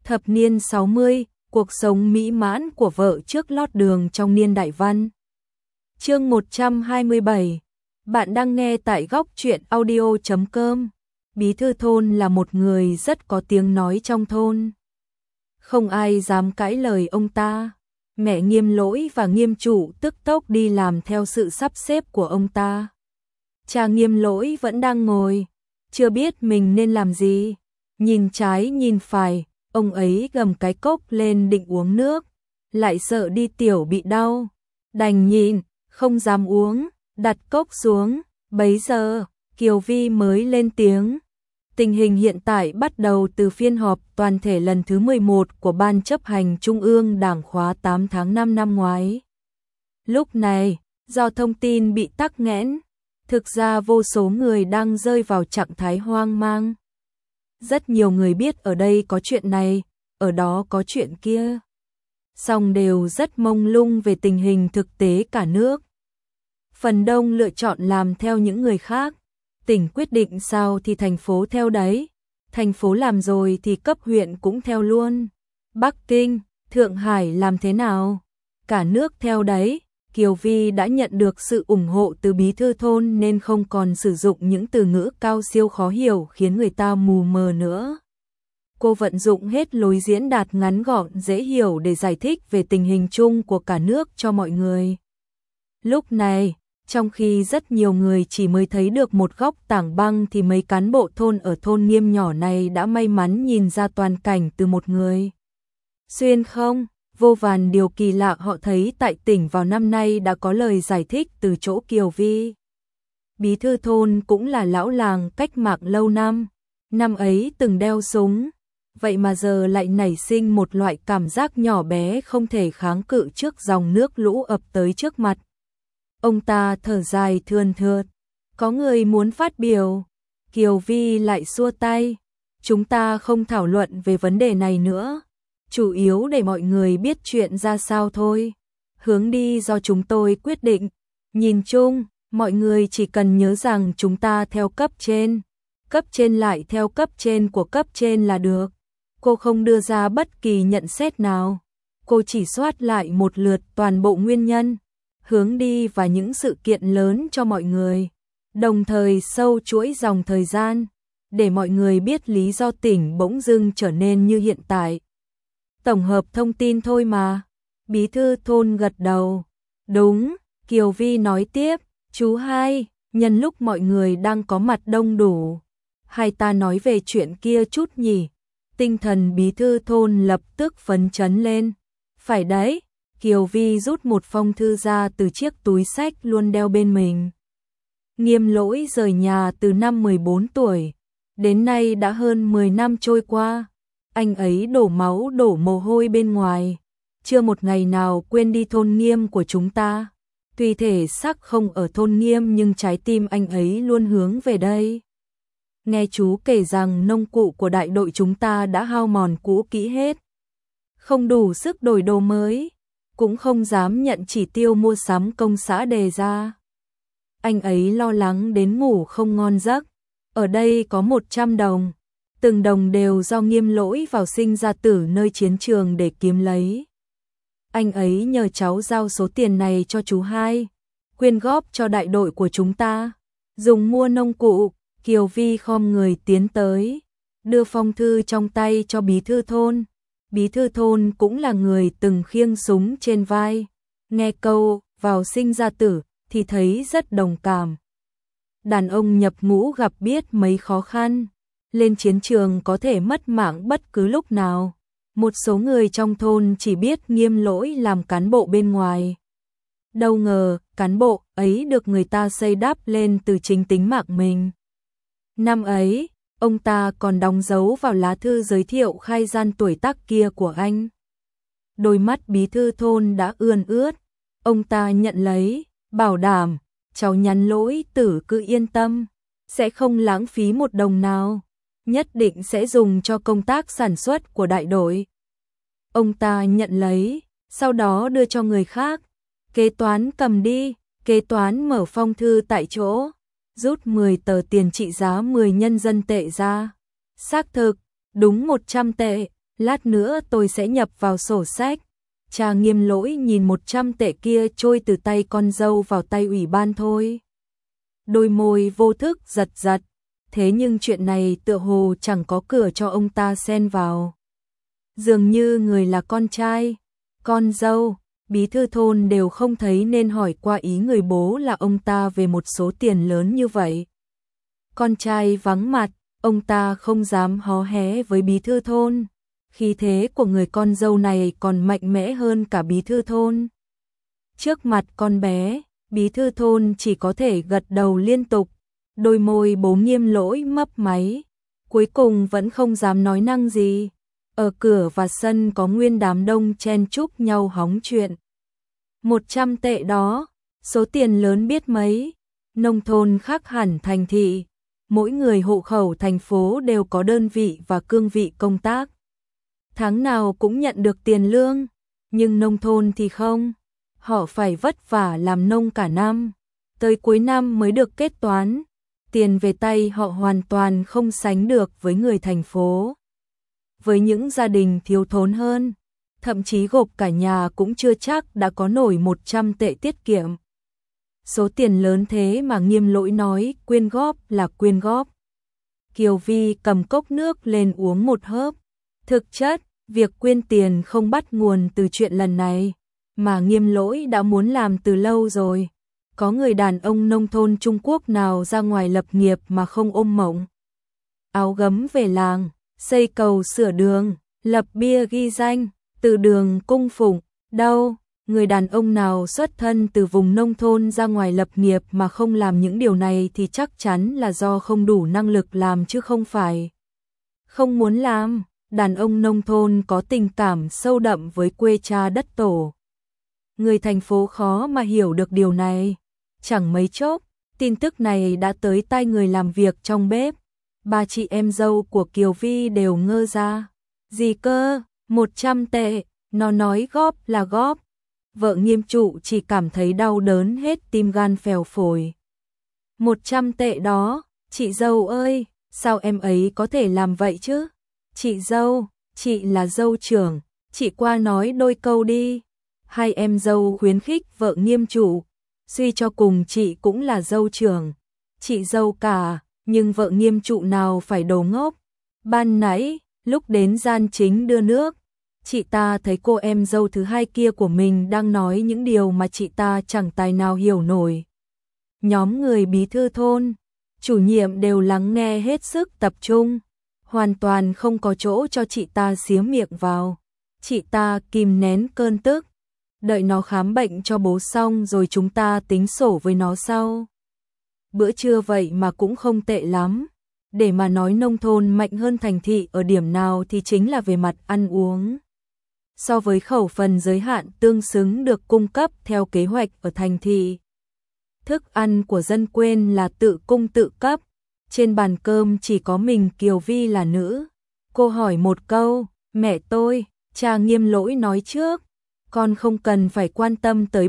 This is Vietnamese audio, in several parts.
Thập niên 60, cuộc sống mỹ mãn của vợ trước lót đường trong niên đại văn. Chương 127. Bạn đang nghe tại góc truyện audio.com. Bí thư thôn là một người rất có tiếng nói trong thôn. Không ai dám cãi lời ông ta. Mẹ Nghiêm Lỗi và Nghiêm Trụ tức tốc đi làm theo sự sắp xếp của ông ta. Cha Nghiêm Lỗi vẫn đang ngồi, chưa biết mình nên làm gì. Nhìn trái nhìn phải, ông ấy gầm cái cốc lên định uống nước, lại sợ đi tiểu bị đau. Đành nhịn, không dám uống, đặt cốc xuống. Bấy giờ, Kiều Vi mới lên tiếng. Tình hình hiện tại bắt đầu từ phiên họp toàn thể lần thứ 11 của Ban chấp hành Trung ương Đảng khóa 8 tháng 5 năm ngoái. Lúc này, do thông tin bị tắc nghẽn, thực ra vô số người đang rơi vào trạng thái hoang mang. Rất nhiều người biết ở đây có chuyện này, ở đó có chuyện kia. Song đều rất mông lung về tình hình thực tế cả nước. Phần đông lựa chọn làm theo những người khác. Tỉnh quyết định sao thì thành phố theo đấy. Thành phố làm rồi thì cấp huyện cũng theo luôn. Bắc Kinh, Thượng Hải làm thế nào? Cả nước theo đấy. Kiều Vi đã nhận được sự ủng hộ từ bí thư thôn nên không còn sử dụng những từ ngữ cao siêu khó hiểu khiến người ta mù mờ nữa. Cô vận dụng hết lối diễn đạt ngắn gọn dễ hiểu để giải thích về tình hình chung của cả nước cho mọi người. Lúc này, trong khi rất nhiều người chỉ mới thấy được một góc tảng băng thì mấy cán bộ thôn ở thôn Nghiêm nhỏ này đã may mắn nhìn ra toàn cảnh từ một người. Xuyên không, vô vàn điều kỳ lạ họ thấy tại tỉnh vào năm nay đã có lời giải thích từ chỗ Kiều Vi. Bí thư thôn cũng là lão làng cách mạng lâu năm, năm ấy từng đeo súng, vậy mà giờ lại nảy sinh một loại cảm giác nhỏ bé không thể kháng cự trước dòng nước lũ ập tới trước mặt. Ông ta thở dài thườn thượt, có người muốn phát biểu, Kiều Vi lại xua tay, chúng ta không thảo luận về vấn đề này nữa, chủ yếu để mọi người biết chuyện ra sao thôi, hướng đi do chúng tôi quyết định, nhìn chung, mọi người chỉ cần nhớ rằng chúng ta theo cấp trên lại theo cấp trên của cấp trên là được. Cô không đưa ra bất kỳ nhận xét nào, cô chỉ soát lại một lượt toàn bộ nguyên nhân, hướng đi và những sự kiện lớn cho mọi người, đồng thời sâu chuỗi dòng thời gian, để mọi người biết lý do tỉnh bỗng dưng trở nên như hiện tại. Tổng hợp thông tin thôi mà. Bí thư thôn gật đầu. Đúng, Kiều Vi nói tiếp, chú hai, nhân lúc mọi người đang có mặt đông đủ, hay ta nói về chuyện kia chút nhỉ? Tinh thần bí thư thôn lập tức phấn chấn lên. Phải đấy. Kiều Vi rút một phong thư ra từ chiếc túi xách luôn đeo bên mình. Nghiêm Lỗi rời nhà từ năm 14 tuổi, đến nay đã hơn 10 năm trôi qua. Anh ấy đổ máu đổ mồ hôi bên ngoài, chưa một ngày nào quên đi thôn Nghiêm của chúng ta. Tuy thể xác không ở thôn Nghiêm nhưng trái tim anh ấy luôn hướng về đây. Nghe chú kể rằng nông cụ của đại đội chúng ta đã hao mòn cũ kỹ hết, không đủ sức đổi đồ mới, cũng không dám nhận chỉ tiêu mua sắm công xã đề ra. Anh ấy lo lắng đến ngủ không ngon giấc. Ở đây có 100 đồng, từng đồng đều do Nghiêm Lỗi vào sinh ra tử nơi chiến trường để kiếm lấy. Anh ấy nhờ cháu giao số tiền này cho chú hai, quyên góp cho đại đội của chúng ta, dùng mua nông cụ. Kiều Vi khom người tiến tới, đưa phong thư trong tay cho bí thư thôn. Bí thư thôn cũng là người từng khiêng súng trên vai, nghe câu vào sinh ra tử thì thấy rất đồng cảm. Đàn ông nhập ngũ gặp biết mấy khó khăn, lên chiến trường có thể mất mạng bất cứ lúc nào. Một số người trong thôn chỉ biết Nghiêm Lỗi làm cán bộ bên ngoài. Đâu ngờ, cán bộ ấy được người ta xây đắp lên từ chính tính mạng mình. Năm ấy, ông ta còn đóng dấu vào lá thư giới thiệu khai gian tuổi tác kia của anh. Đôi mắt bí thư thôn đã ươn ướt, ông ta nhận lấy, bảo đảm, cháu nhắn Lỗi tử cứ yên tâm, sẽ không lãng phí một đồng nào, nhất định sẽ dùng cho công tác sản xuất của đại đội. Ông ta nhận lấy, sau đó đưa cho người khác, kế toán cầm đi, kế toán mở phong thư tại chỗ, rút 10 tờ tiền trị giá 10 nhân dân tệ ra. Xác thực, đúng 100 tệ, lát nữa tôi sẽ nhập vào sổ sách. Cha Nghiêm Lỗi nhìn 100 tệ kia trôi từ tay con dâu vào tay ủy ban thôi. Đôi môi vô thức giật giật, thế nhưng chuyện này tựa hồ chẳng có cửa cho ông ta xen vào. Dường như người là con trai, con dâu, bí thư thôn đều không thấy nên hỏi qua ý người bố là ông ta về một số tiền lớn như vậy. Con trai vắng mặt, ông ta không dám hó hé với bí thư thôn. Khí thế của người con dâu này còn mạnh mẽ hơn cả bí thư thôn. Trước mặt con bé, bí thư thôn chỉ có thể gật đầu liên tục, đôi môi bố Nghiêm Lỗi mấp máy, cuối cùng vẫn không dám nói năng gì. Ở cửa và sân có nguyên đám đông chen chúc nhau hóng chuyện. 100 tệ đó, số tiền lớn biết mấy, nông thôn khác hẳn thành thị, mỗi người hộ khẩu thành phố đều có đơn vị và cương vị công tác. Tháng nào cũng nhận được tiền lương, nhưng nông thôn thì không, họ phải vất vả làm nông cả năm, tới cuối năm mới được kết toán, tiền về tay họ hoàn toàn không sánh được với người thành phố. Với những gia đình thiếu thốn hơn, thậm chí gộp cả nhà cũng chưa chắc đã có nổi 100 tệ tiết kiệm. Số tiền lớn thế mà Nghiêm Lỗi nói quyên góp là quyên góp. Kiều Vi cầm cốc nước lên uống một hớp. Thực chất, việc quyên tiền không bắt nguồn từ chuyện lần này, mà Nghiêm Lỗi đã muốn làm từ lâu rồi. Có người đàn ông nông thôn Trung Quốc nào ra ngoài lập nghiệp mà không ôm mộng. Áo gấm về làng, xây cầu sửa đường, lập bia ghi danh, từ đường cung phụng, đâu, người đàn ông nào xuất thân từ vùng nông thôn ra ngoài lập nghiệp mà không làm những điều này thì chắc chắn là do không đủ năng lực làm chứ không phải không muốn làm. Đàn ông nông thôn có tình cảm sâu đậm với quê cha đất tổ. Người thành phố khó mà hiểu được điều này. Chẳng mấy chốc, tin tức này đã tới tai người làm việc trong bếp. Ba chị em dâu của Kiều Vi đều ngơ ra. Gì cơ, 100 tệ, nó nói góp là góp. Vợ Nghiêm Trụ chỉ cảm thấy đau đớn hết tim gan phèo phổi. 100 tệ đó, chị dâu ơi, sao em ấy có thể làm vậy chứ? Chị dâu, chị là dâu trưởng, chị qua nói đôi câu đi. Hai em dâu khuyến khích vợ Nghiêm Trụ, suy cho cùng chị cũng là dâu trưởng, chị dâu cả, nhưng vợ Nghiêm Trụ nào phải đồ ngốc. Ban nãy, lúc đến gian chính đưa nước, chị ta thấy cô em dâu thứ hai kia của mình đang nói những điều mà chị ta chẳng tài nào hiểu nổi. Nhóm người bí thư thôn, chủ nhiệm đều lắng nghe hết sức tập trung, hoàn toàn không có chỗ cho chị ta xía miệng vào. Chị ta kìm nén cơn tức, đợi nó khám bệnh cho bố xong rồi chúng ta tính sổ với nó sau. Bữa trưa vậy mà cũng không tệ lắm. Để mà nói nông thôn mạnh hơn thành thị ở điểm nào thì chính là về mặt ăn uống. So với khẩu phần giới hạn tương xứng được cung cấp theo kế hoạch ở thành thị, thức ăn của dân quê là tự cung tự cấp. Trên bàn cơm chỉ có mình Kiều Vi là nữ. Cô hỏi một câu, mẹ tôi, cha Nghiêm Lỗi nói trước, con không cần phải quan tâm tới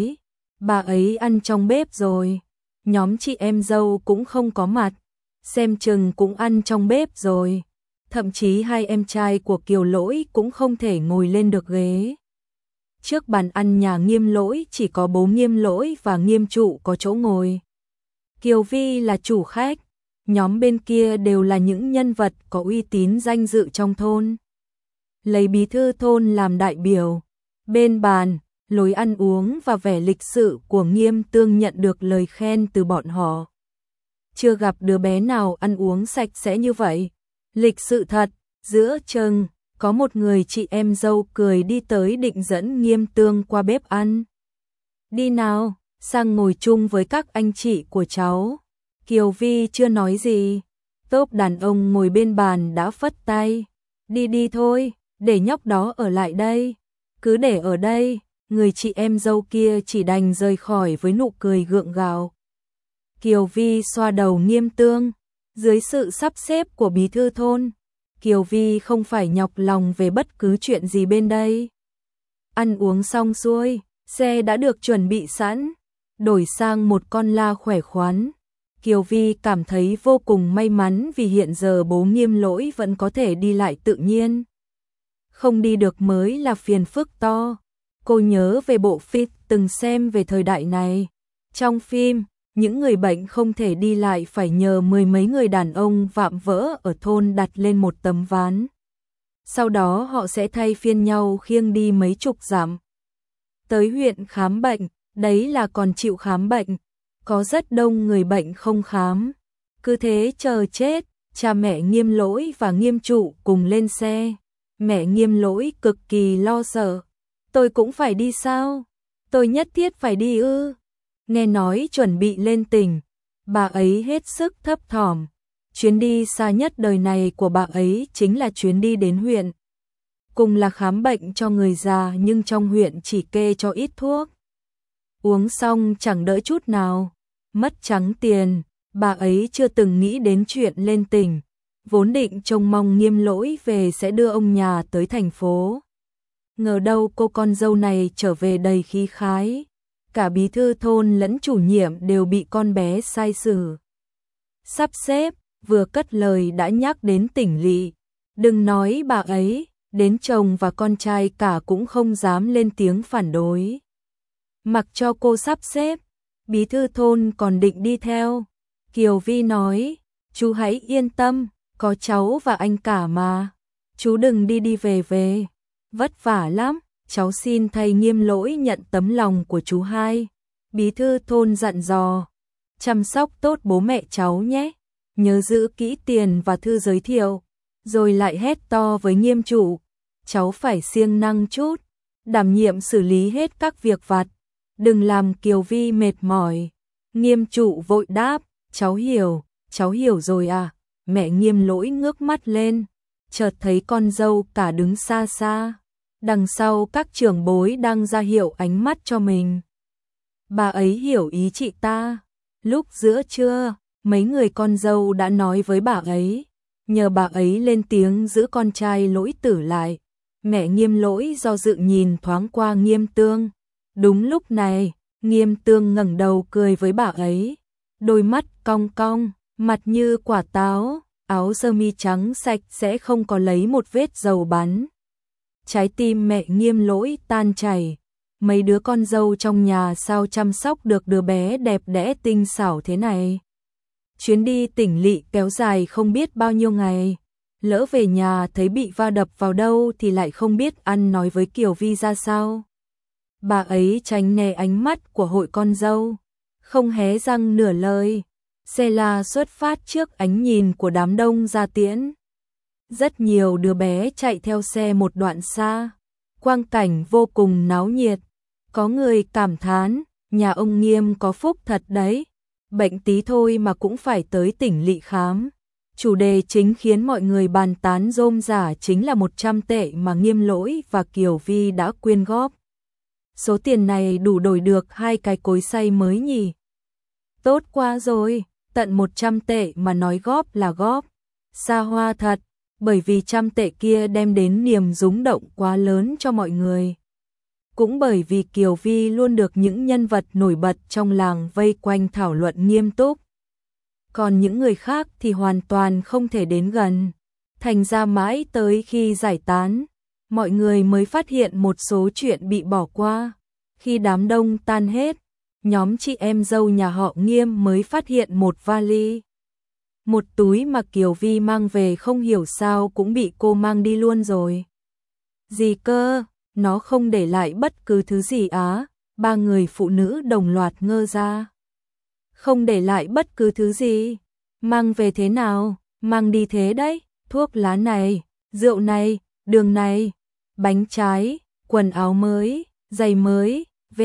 bà ấy ăn trong bếp rồi. Nhóm chị em dâu cũng không có mặt, xem chừng cũng ăn trong bếp rồi. Thậm chí hai em trai của Kiều Lỗi cũng không thể ngồi lên được ghế. Trước bàn ăn nhà Nghiêm Lỗi chỉ có bố Nghiêm Lỗi và Nghiêm Trụ có chỗ ngồi. Kiều Vi là chủ khách, nhóm bên kia đều là những nhân vật có uy tín danh dự trong thôn. Lấy bí thư thôn làm đại biểu, bên bàn, lối ăn uống và vẻ lịch sự của Nghiêm Tương nhận được lời khen từ bọn họ. Chưa gặp đứa bé nào ăn uống sạch sẽ như vậy. Lịch sự thật, giữa chừng, có một người chị em dâu cười đi tới định dẫn Nghiêm Tương qua bếp ăn. Đi nào, sang ngồi chung với các anh chị của cháu. Kiều Vi chưa nói gì. Tốp đàn ông ngồi bên bàn đã phất tay. Đi đi thôi, để nhóc đó ở lại đây. Cứ để ở đây, người chị em dâu kia chỉ đành rời khỏi với nụ cười gượng gạo. Kiều Vi xoa đầu Nghiêm Tương. Dưới sự sắp xếp của bí thư thôn, Kiều Vi không phải nhọc lòng về bất cứ chuyện gì bên đây. Ăn uống xong xuôi, xe đã được chuẩn bị sẵn, đổi sang một con la khỏe khoắn. Kiều Vi cảm thấy vô cùng may mắn vì hiện giờ bố Nghiêm Lỗi vẫn có thể đi lại tự nhiên. không đi được mới là phiền phức to. Cô nhớ về bộ phim từng xem về thời đại này. Trong phim, những người bệnh không thể đi lại phải nhờ mười mấy người đàn ông vạm vỡ ở thôn đặt lên một tấm ván. Sau đó họ sẽ thay phiên nhau khiêng đi mấy chục dặm. Tới huyện khám bệnh, đấy là còn chịu khám bệnh. Có rất đông người bệnh không khám. Cứ thế chờ chết, cha mẹ Nghiêm Lỗi và Nghiêm Trụ cùng lên xe. Mẹ Nghiêm Lỗi cực kỳ lo sợ. Tôi cũng phải đi sao? Tôi nhất thiết phải đi ư? Nghe nói chuẩn bị lên tỉnh, bà ấy hết sức thấp thỏm. Chuyến đi xa nhất đời này của bà ấy chính là chuyến đi đến huyện. Cùng là khám bệnh cho người già nhưng trong huyện chỉ kê cho ít thuốc. Uống xong chẳng đỡ chút nào, mất trắng tiền, bà ấy chưa từng nghĩ đến chuyện lên tỉnh. Vốn định trông mong Nghiêm Lỗi về sẽ đưa ông nhà tới thành phố. Ngờ đâu cô con dâu này trở về đầy khí khái. Cả bí thư thôn lẫn chủ nhiệm đều bị con bé sai xử. Sắp xếp, vừa cất lời đã nhắc đến tỉnh lỵ. Đừng nói bà ấy, đến chồng và con trai cả cũng không dám lên tiếng phản đối. Mặc cho cô sắp xếp, bí thư thôn còn định đi theo. Kiều Vi nói, chú hãy yên tâm, có cháu và anh cả mà. Chú đừng đi về về, vất vả lắm. Cháu xin thầy Nghiêm Lỗi nhận tấm lòng của chú hai. Bí thư thôn dặn dò, chăm sóc tốt bố mẹ cháu nhé, nhớ giữ kỹ tiền và thư giới thiệu. Rồi lại hét to với Nghiêm Trụ, cháu phải siêng năng chút, đảm nhiệm xử lý hết các việc vặt, đừng làm Kiều Vi mệt mỏi. Nghiêm Trụ vội đáp, cháu hiểu rồi à. Mẹ Nghiêm Lỗi ngước mắt lên, chợt thấy con dâu cả đứng xa xa. Đằng sau các trưởng bối đang ra hiệu ánh mắt cho mình. Bà ấy hiểu ý chị ta. Lúc giữa trưa, mấy người con dâu đã nói với bà ấy, nhờ bà ấy lên tiếng giữ con trai Lỗi Tử lại. Mẹ Nghiêm Lỗi do dự nhìn thoáng qua Nghiêm Tương. Đúng lúc này, Nghiêm Tương ngẩng đầu cười với bà ấy. Đôi mắt cong cong, mặt như quả táo, áo sơ mi trắng sạch sẽ không có lấy một vết dầu bắn. Trái tim mẹ Nghiêm Lỗi tan chảy. Mấy đứa con dâu trong nhà sao chăm sóc được đứa bé đẹp đẽ tinh xảo thế này. Chuyến đi tỉnh lỵ kéo dài không biết bao nhiêu ngày. Lỡ về nhà thấy bị va đập vào đâu thì lại không biết ăn nói với Kiều Vi ra sao. Bà ấy tránh né ánh mắt của hội con dâu, không hé răng nửa lời. Xe la xuất phát trước ánh nhìn của đám đông ra tiễn. Rất nhiều đứa bé chạy theo xe một đoạn xa. Quang cảnh vô cùng náo nhiệt. Có người cảm thán, nhà ông Nghiêm có phúc thật đấy. Bệnh tí thôi mà cũng phải tới tỉnh lỵ khám. Chủ đề chính khiến mọi người bàn tán rôm rả chính là 100 tệ mà Nghiêm Lỗi và Kiều Vi đã quyên góp. Số tiền này đủ đổi được 2 cái cối xay mới nhỉ. Tốt quá rồi, tận 100 tệ mà nói góp là góp. Xa hoa thật, bởi vì 100 tệ kia đem đến niềm rung động quá lớn cho mọi người. Cũng bởi vì Kiều Vi luôn được những nhân vật nổi bật trong làng vây quanh thảo luận nghiêm túc. Còn những người khác thì hoàn toàn không thể đến gần. Thành ra mãi tới khi giải tán, mọi người mới phát hiện một số chuyện bị bỏ qua. Khi đám đông tan hết, nhóm chị em dâu nhà họ Nghiêm mới phát hiện một vali. Một túi mà Kiều Vi mang về không hiểu sao cũng bị cô mang đi luôn rồi. Gì cơ, nó không để lại bất cứ thứ gì á? 3 người phụ nữ đồng loạt ngơ ra. Không để lại bất cứ thứ gì? Mang về thế nào? Mang đi thế đấy, thuốc lá này, rượu này, đường này, bánh trái, quần áo mới, giày mới,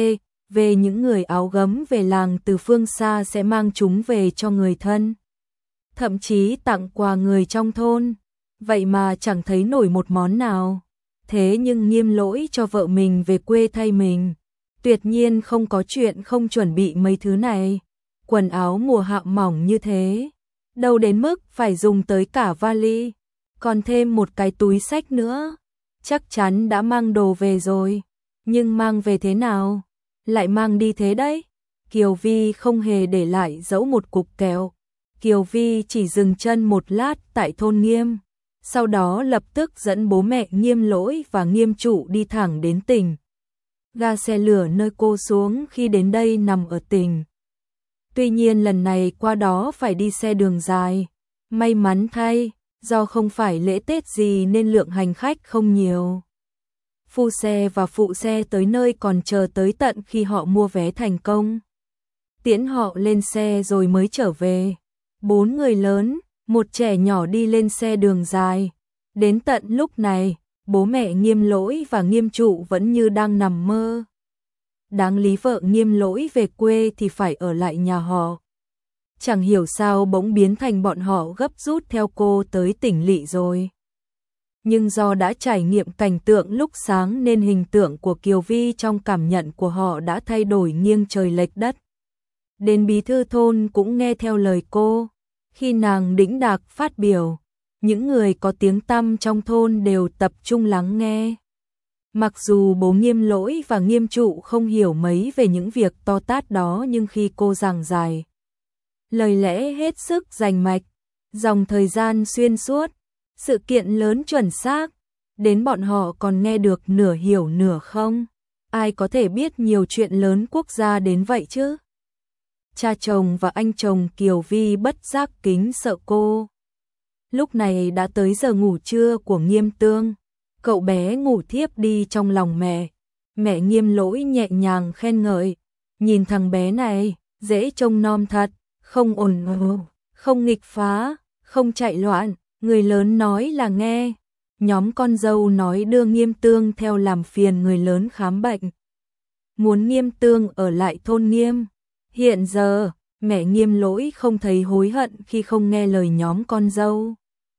về những người áo gấm về làng từ phương xa sẽ mang chúng về cho người thân. Thậm chí tặng quà người trong thôn, vậy mà chẳng thấy nổi một món nào. Thế nhưng Nghiêm Lỗi cho vợ mình về quê thay mình, tuyệt nhiên không có chuyện không chuẩn bị mấy thứ này. Quần áo mùa hạ mỏng như thế, đâu đến mức phải dùng tới cả vali, còn thêm một cái túi xách nữa. Chắc chắn đã mang đồ về rồi, nhưng mang về thế nào? Lại mang đi thế đấy. Kiều Vi không hề để lại dẫu một cục kẹo. Kiều Vi chỉ dừng chân một lát tại thôn Nghiêm, sau đó lập tức dẫn bố mẹ Nghiêm Lỗi và Nghiêm Trụ đi thẳng đến tỉnh. Ga xe lửa nơi cô xuống khi đến đây nằm ở tỉnh. Tuy nhiên lần này qua đó phải đi xe đường dài. May mắn thay, do không phải lễ Tết gì nên lượng hành khách không nhiều. Phu xe và phụ xe tới nơi còn chờ tới tận khi họ mua vé thành công. Tiễn họ lên xe rồi mới trở về. 4 người lớn, một trẻ nhỏ đi lên xe đường dài. Đến tận lúc này, bố mẹ Nghiêm Lỗi và Nghiêm Trụ vẫn như đang nằm mơ. Đáng lý vợ Nghiêm Lỗi về quê thì phải ở lại nhà họ. Chẳng hiểu sao bỗng biến thành bọn họ gấp rút theo cô tới tỉnh lỵ rồi. Nhưng do đã trải nghiệm cảnh tượng lúc sáng nên hình tượng của Kiều Vi trong cảm nhận của họ đã thay đổi nghiêng trời lệch đất. Đến bí thư thôn cũng nghe theo lời cô. Khi nàng đĩnh đạc phát biểu, những người có tiếng tăm trong thôn đều tập trung lắng nghe. Mặc dù bố Nghiêm Lỗi và Nghiêm Trụ không hiểu mấy về những việc to tát đó nhưng khi cô giảng giải, lời lẽ hết sức rành mạch, dòng thời gian xuyên suốt, sự kiện lớn chuẩn xác, đến bọn họ còn nghe được nửa hiểu nửa không. Ai có thể biết nhiều chuyện lớn quốc gia đến vậy chứ? Cha chồng và anh chồng Kiều Vi bất giác kính sợ cô. Lúc này đã tới giờ ngủ trưa của Nghiêm Tương. Cậu bé ngủ thiếp đi trong lòng mẹ. Mẹ Nghiêm Lỗi nhẹ nhàng khen ngợi. Nhìn thằng bé này, dễ trông nom thật, không ồn ào, không nghịch phá, không chạy loạn. Người lớn nói là nghe. Nhóm con dâu nói đưa Nghiêm Tương theo làm phiền người lớn khám bệnh. Muốn Nghiêm Tương ở lại thôn Nghiêm. Hiện giờ, mẹ Nghiêm Lỗi không thấy hối hận khi không nghe lời nhóm con dâu.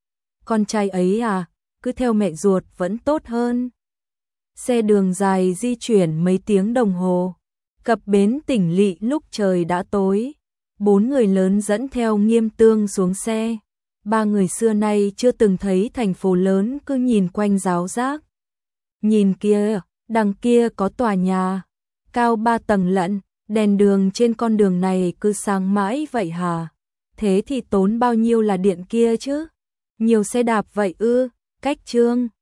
Con trai ấy à, cứ theo mẹ ruột vẫn tốt hơn. Xe đường dài di chuyển mấy tiếng đồng hồ. Cập bến tỉnh lỵ lúc trời đã tối. 4 người lớn dẫn theo Nghiêm Tương xuống xe. 3 người xưa nay chưa từng thấy thành phố lớn cứ nhìn quanh ráo rác. Nhìn kia, đằng kia có tòa nhà, cao 3 tầng lận, đèn đường trên con đường này cứ sáng mãi vậy hả? Thế thì tốn bao nhiêu là điện kia chứ? Nhiều xe đạp vậy ư? Cách Trương